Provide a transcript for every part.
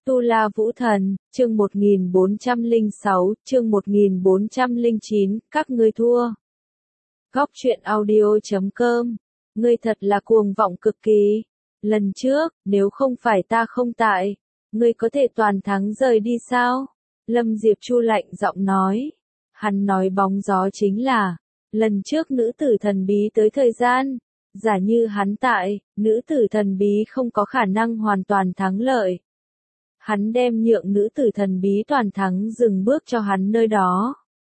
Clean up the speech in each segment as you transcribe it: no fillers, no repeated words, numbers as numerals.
Tu La Vũ Thần, chương 1406, chương 1409, các ngươi thua. Góc truyện audio.com. Ngươi thật là cuồng vọng cực kỳ. Lần trước, nếu không phải ta không tại, ngươi có thể toàn thắng rời đi sao? Lâm Diệp Chu lạnh giọng nói. Hắn nói bóng gió chính là, lần trước nữ tử thần bí tới thời gian, giả như hắn tại, nữ tử thần bí không có khả năng hoàn toàn thắng lợi. Hắn nhượng nữ tử thần bí toàn thắng dừng bước cho hắn nơi đó.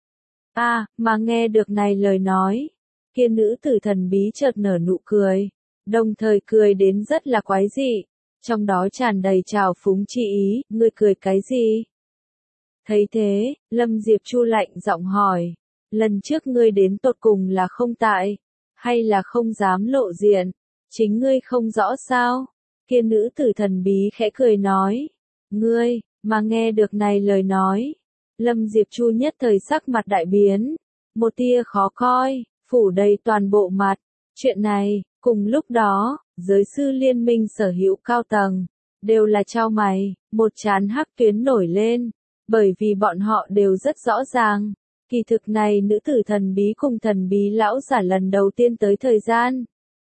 Mà nghe được này lời nói, kia nữ tử thần bí chợt nở nụ cười, đồng thời cười đến rất là quái dị, trong đó tràn đầy trào phúng chi ý, ngươi cười cái gì? Thấy thế, Lâm Diệp Chu lạnh giọng hỏi, lần trước ngươi đến tột cùng là không tại, hay là không dám lộ diện, chính ngươi không rõ sao? Kia nữ tử thần bí khẽ cười nói, ngươi, mà nghe được này lời nói, Lâm Diệp Chu nhất thời sắc mặt đại biến, một tia khó coi, phủ đầy toàn bộ mặt. Chuyện này, cùng lúc đó, giới sư liên minh sở hữu cao tầng, đều là chau mày, một trán hắc tuyến nổi lên, bởi vì bọn họ đều rất rõ ràng, kỳ thực này nữ tử thần bí cùng thần bí lão giả lần đầu tiên tới thời gian.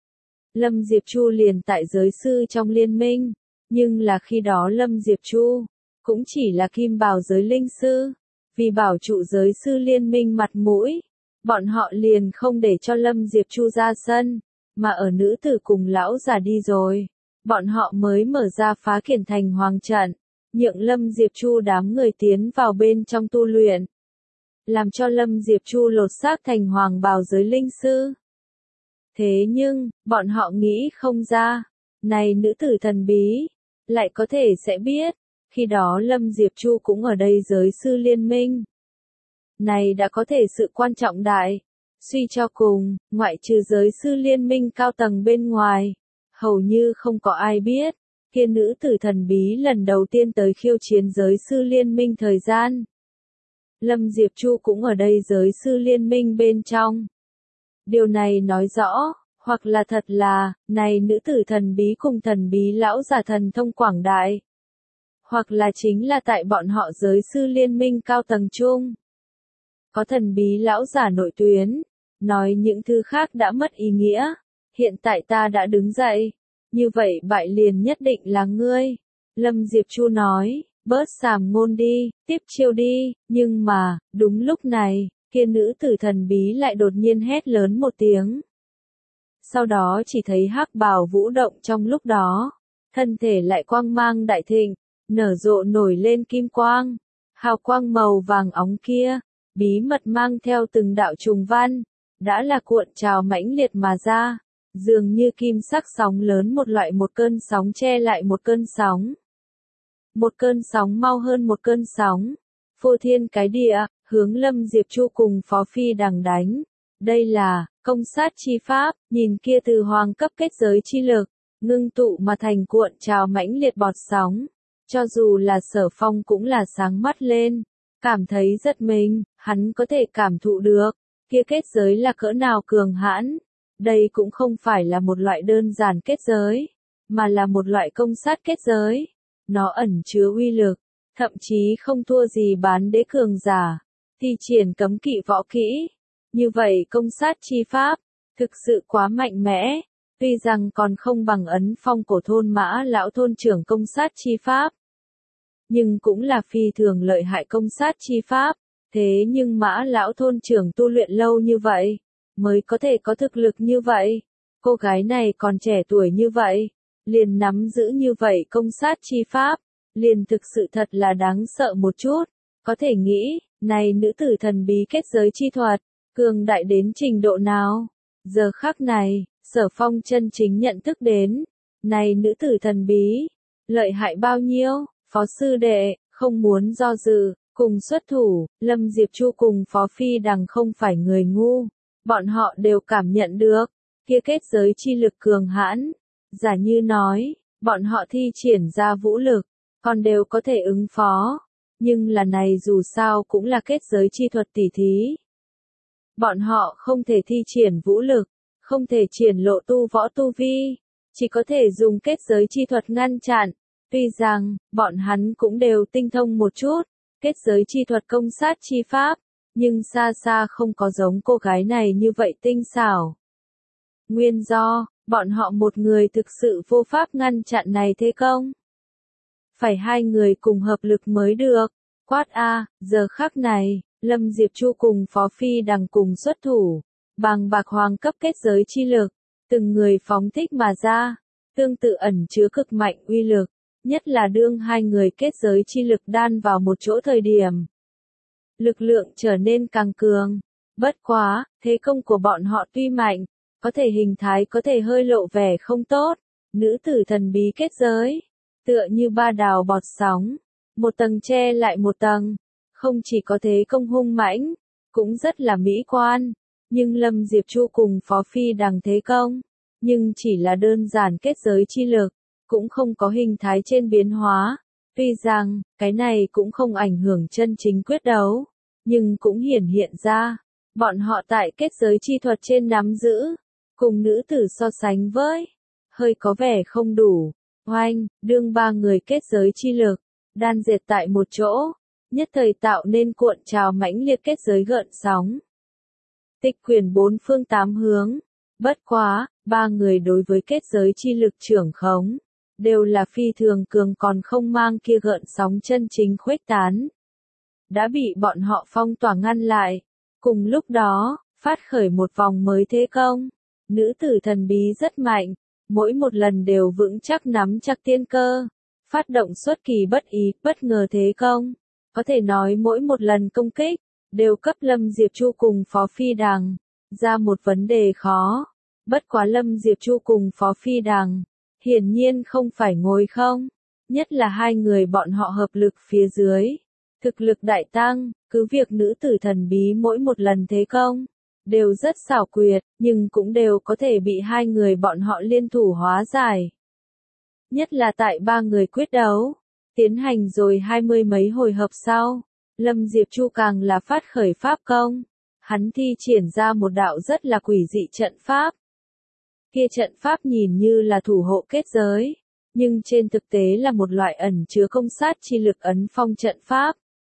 Lâm Diệp Chu liền tại giới sư trong liên minh, nhưng là khi đó Lâm Diệp Chu, cũng chỉ là kim bào giới linh sư, vì bảo trụ giới sư liên minh mặt mũi, bọn họ liền không để cho Lâm Diệp Chu ra sân, mà ở nữ tử cùng lão già đi rồi, bọn họ mới mở ra phá kiển thành hoàng trận, nhượng Lâm Diệp Chu đám người tiến vào bên trong tu luyện, làm cho Lâm Diệp Chu lột xác thành hoàng bào giới linh sư. Thế nhưng, bọn họ nghĩ không ra, này nữ tử thần bí, lại có thể sẽ biết, khi đó Lâm Diệp Chu cũng ở đây giới sư liên minh. Này đã có thể sự quan trọng đại, suy cho cùng, ngoại trừ giới sư liên minh cao tầng bên ngoài, hầu như không có ai biết, kia nữ tử thần bí lần đầu tiên tới khiêu chiến giới sư liên minh thời gian. Lâm Diệp Chu cũng ở đây giới sư liên minh bên trong. Điều này nói rõ, hoặc là thật là, này nữ tử thần bí cùng thần bí lão giả thần thông quảng đại. Hoặc là chính là tại bọn họ giới sư liên minh cao tầng chung. Có thần bí lão giả nội tuyến, nói những thứ khác đã mất ý nghĩa, hiện tại ta đã đứng dậy, như vậy bại liền nhất định là ngươi. Lâm Diệp Chu nói, bớt sàm ngôn đi, tiếp chiêu đi, nhưng mà, đúng lúc này, kia nữ tử thần bí lại đột nhiên hét lớn một tiếng. Sau đó chỉ thấy hắc bào vũ động trong lúc đó, thân thể lại quang mang đại thịnh, nở rộ nổi lên kim quang, hào quang màu vàng óng kia, bí mật mang theo từng đạo trùng văn, đã là cuộn trào mãnh liệt mà ra, dường như kim sắc sóng lớn một cơn sóng che lại một cơn sóng. Một cơn sóng mau hơn một cơn sóng, phô thiên cái địa, hướng Lâm Diệp Chu cùng Phó Phi Đằng đánh. Đây là, công sát chi pháp, nhìn kia từ hoàng cấp kết giới chi lực, ngưng tụ mà thành cuộn trào mãnh liệt bọt sóng. Cho dù là Sở Phong cũng là sáng mắt lên, cảm thấy rất mình, hắn có thể cảm thụ được, kia kết giới là cỡ nào cường hãn. Đây cũng không phải là một loại đơn giản kết giới, mà là một loại công sát kết giới. Nó ẩn chứa uy lực, thậm chí không thua gì bán đế cường giả, thi triển cấm kỵ võ kỹ. Như vậy công sát chi pháp, thực sự quá mạnh mẽ, tuy rằng còn không bằng ấn phong cổ thôn Mã lão thôn trưởng công sát chi pháp. Nhưng cũng là phi thường lợi hại công sát chi pháp, thế nhưng Mã lão thôn trưởng tu luyện lâu như vậy, mới có thể có thực lực như vậy. Cô gái này còn trẻ tuổi như vậy, liền nắm giữ như vậy công sát chi pháp, liền thực sự thật là đáng sợ một chút. Có thể nghĩ, này nữ tử thần bí kết giới chi thuật, cường đại đến trình độ nào? Giờ khắc này, Sở Phong chân chính nhận thức đến, này nữ tử thần bí, lợi hại bao nhiêu? Phó sư đệ, không muốn do dự, cùng xuất thủ. Lâm Diệp Chu cùng Phó Phi Đằng không phải người ngu, bọn họ đều cảm nhận được, kia kết giới chi lực cường hãn. Giả như nói, bọn họ thi triển ra vũ lực, còn đều có thể ứng phó, nhưng là này dù sao cũng là kết giới chi thuật tỉ thí. Bọn họ không thể thi triển vũ lực, không thể triển lộ tu võ tu vi, chỉ có thể dùng kết giới chi thuật ngăn chặn, Tuy rằng, bọn hắn cũng đều tinh thông một chút, kết giới chi thuật công sát chi pháp, nhưng xa xa không có giống cô gái này như vậy tinh xảo. Nguyên do, bọn họ một người thực sự vô pháp ngăn chặn này thế công. Phải hai người cùng hợp lực mới được. Quát a, giờ khắc này, Lâm Diệp Chu cùng Phó Phi Đằng cùng xuất thủ, bằng bạc hoàng cấp kết giới chi lực, từng người phóng thích mà ra, tương tự ẩn chứa cực mạnh uy lực, nhất là đương hai người kết giới chi lực đan vào một chỗ thời điểm. Lực lượng trở nên càng cường. Bất quá, thế công của bọn họ tuy mạnh, có thể hình thái có thể hơi lộ vẻ không tốt. Nữ tử thần bí kết giới, tựa như ba đào bọt sóng, một tầng che lại một tầng, không chỉ có thế công hung mãnh, cũng rất là mỹ quan, nhưng Lâm Diệp Chu cùng Phó Phi Đằng thế công, nhưng chỉ là đơn giản kết giới chi lực, cũng không có hình thái trên biến hóa. Tuy rằng, cái này cũng không ảnh hưởng chân chính quyết đấu, nhưng cũng hiển hiện ra, bọn họ tại kết giới chi thuật trên nắm giữ, cùng nữ tử so sánh với, hơi có vẻ không đủ. Oanh, đương ba người kết giới chi lực, đan dệt tại một chỗ, nhất thời tạo nên cuộn trào mãnh liệt kết giới gợn sóng. Tịch quyển bốn phương tám hướng, bất quá, ba người đối với kết giới chi lực trưởng khống, đều là phi thường cường còn không mang kia gợn sóng chân chính khuếch tán. Đã bị bọn họ phong tỏa ngăn lại, cùng lúc đó, phát khởi một vòng mới thế công. Nữ tử thần bí rất mạnh, mỗi một lần đều vững chắc nắm chắc tiên cơ, phát động xuất kỳ bất ý, bất ngờ thế công. Có thể nói mỗi một lần công kích, đều cấp Lâm Diệp Chu cùng Phó Phi Đằng ra một vấn đề khó. Bất quá Lâm Diệp Chu cùng Phó Phi Đằng, hiển nhiên không phải ngồi không, nhất là hai người bọn họ hợp lực phía dưới. Thực lực đại tăng, cứ việc nữ tử thần bí mỗi một lần thế công, đều rất xảo quyệt, nhưng cũng đều có thể bị hai người bọn họ liên thủ hóa giải. Nhất là tại ba người quyết đấu, tiến hành rồi 20 mấy hồi hợp sau, Lâm Diệp Chu càng là phát khởi pháp công, hắn thi triển ra một đạo rất là quỷ dị trận pháp. Kia trận pháp nhìn như là thủ hộ kết giới, nhưng trên thực tế là một loại ẩn chứa công sát chi lực ấn phong trận pháp.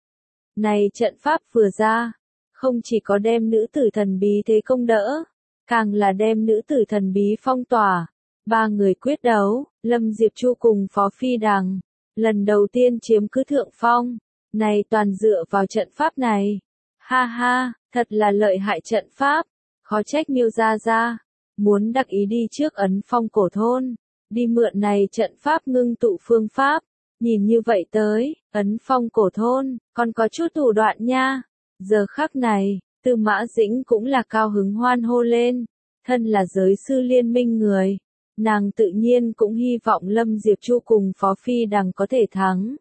Này trận pháp vừa ra, không chỉ có đem nữ tử thần bí thế công đỡ, càng là đem nữ tử thần bí phong tỏa. Ba người quyết đấu, Lâm Diệp Chu cùng Phó Phi Đằng, lần đầu tiên chiếm cứ thượng phong, này toàn dựa vào trận pháp này. Ha ha, thật là lợi hại trận pháp, khó trách Miêu gia gia muốn đặc ý đi trước ấn phong cổ thôn, đi mượn này trận pháp ngưng tụ phương pháp. Nhìn như vậy tới, ấn phong cổ thôn, còn có chút thủ đoạn nha. Giờ khắc này, Tư Mã Dĩnh cũng là cao hứng hoan hô lên, thân là giới sư liên minh người. Nàng tự nhiên cũng hy vọng Lâm Diệp Chu cùng Phó Phi Đằng có thể thắng.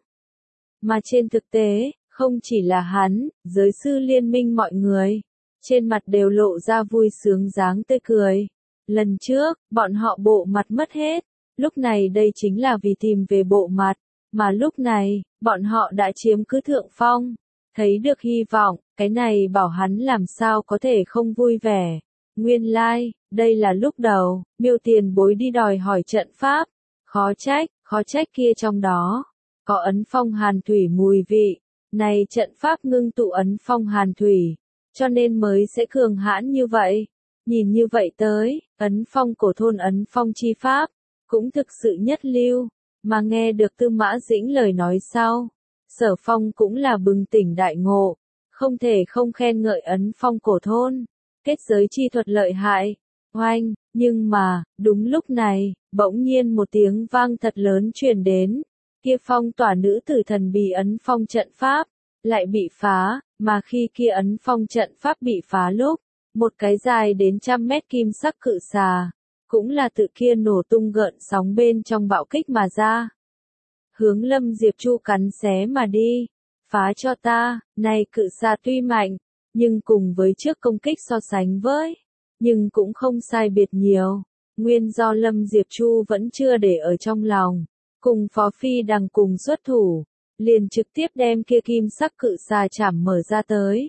Mà trên thực tế, không chỉ là hắn, giới sư liên minh mọi người, trên mặt đều lộ ra vui sướng dáng tươi cười. Lần trước, bọn họ bộ mặt mất hết, lúc này đây chính là vì tìm về bộ mặt, mà lúc này, bọn họ đã chiếm cứ thượng phong. Thấy được hy vọng, cái này bảo hắn làm sao có thể không vui vẻ. Nguyên lai, đây là lúc đầu, Miêu tiền bối đi đòi hỏi trận pháp. Khó trách kia trong đó, có ấn phong hàn thủy mùi vị. Này trận pháp ngưng tụ ấn phong hàn thủy, cho nên mới sẽ cường hãn như vậy. Nhìn như vậy tới, ấn phong cổ thôn ấn phong chi pháp, cũng thực sự nhất lưu. Mà nghe được Tư Mã Dĩnh lời nói sau, Sở Phong cũng là bừng tỉnh đại ngộ, không thể không khen ngợi ấn phong cổ thôn, kết giới chi thuật lợi hại. Oanh, nhưng mà, đúng lúc này, bỗng nhiên một tiếng vang thật lớn truyền đến, kia phong tỏa nữ tử thần bí ấn phong trận pháp, lại bị phá, mà khi kia ấn phong trận pháp bị phá lúc, một cái dài đến 100 mét kim sắc cự xà, cũng là tự kia nổ tung gợn sóng bên trong bạo kích mà ra. Hướng Lâm Diệp Chu cắn xé mà đi, phá cho ta. Này cự xà tuy mạnh, nhưng cùng với trước công kích so sánh với, nhưng cũng không sai biệt nhiều. Nguyên do Lâm Diệp Chu vẫn chưa để ở trong lòng, cùng Phó Phi Đằng cùng xuất thủ, liền trực tiếp đem kia kim sắc cự xà chảm mở ra tới.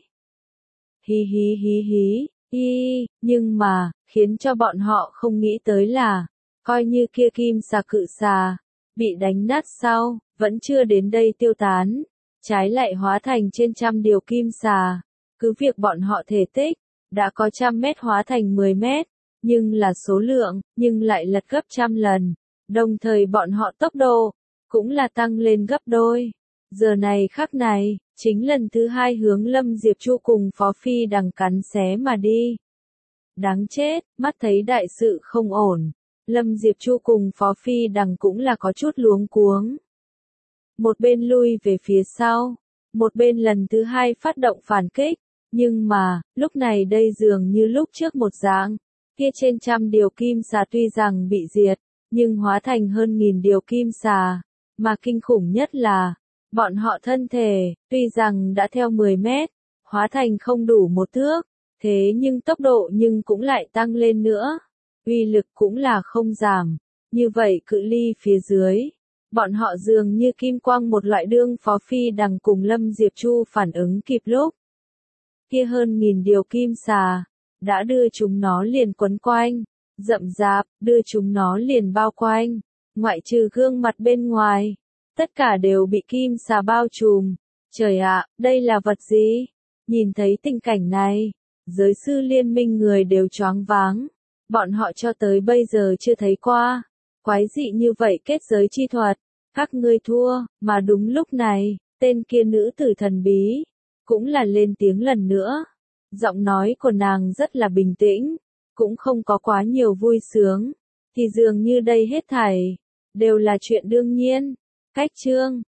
Hí hí hí hí, nhưng mà, khiến cho bọn họ không nghĩ tới là, coi như kia kim xà cự xà, bị đánh nát sau, vẫn chưa đến đây tiêu tán, trái lại hóa thành trên trăm điều kim xà. Cứ việc bọn họ thể tích, đã có 100 mét hóa thành 10 mét, nhưng là số lượng, nhưng lại lật gấp 100 lần. Đồng thời bọn họ tốc độ, cũng là tăng lên gấp đôi. Giờ này khắc này, chính lần thứ hai hướng Lâm Diệp Chu cùng Phó Phi Đằng cắn xé mà đi. Đáng chết, mắt thấy đại sự không ổn. Lâm Diệp Chu cùng Phó Phi Đằng cũng là có chút luống cuống. Một bên lui về phía sau, một bên lần thứ hai phát động phản kích. Nhưng mà, lúc này đây dường như lúc trước một dạng, kia trên 100 điều kim xà tuy rằng bị diệt, nhưng hóa thành hơn 1000 điều kim xà. Mà kinh khủng nhất là, bọn họ thân thể, tuy rằng đã theo 10 mét, hóa thành không đủ 1 thước, thế nhưng tốc độ nhưng cũng lại tăng lên nữa. Uy lực cũng là không giảm. Như vậy cự ly phía dưới, bọn họ dường như kim quang một loại đương Phó Phi Đằng cùng Lâm Diệp Chu phản ứng kịp lúc. Kia hơn 1000 điều kim xà, đã đưa chúng nó liền quấn quanh, rậm rạp, đưa chúng nó liền bao quanh, ngoại trừ gương mặt bên ngoài, tất cả đều bị kim xà bao trùm. Trời ạ, đây là vật gì? Nhìn thấy tình cảnh này, giới sư liên minh người đều choáng váng, bọn họ cho tới bây giờ chưa thấy qua, quái dị như vậy kết giới chi thuật, các ngươi thua, mà đúng lúc này, tên kia nữ tử thần bí, cũng là lên tiếng lần nữa. Giọng nói của nàng rất là bình tĩnh, cũng không có quá nhiều vui sướng, thì dường như đây hết thảy đều là chuyện đương nhiên. Cách chương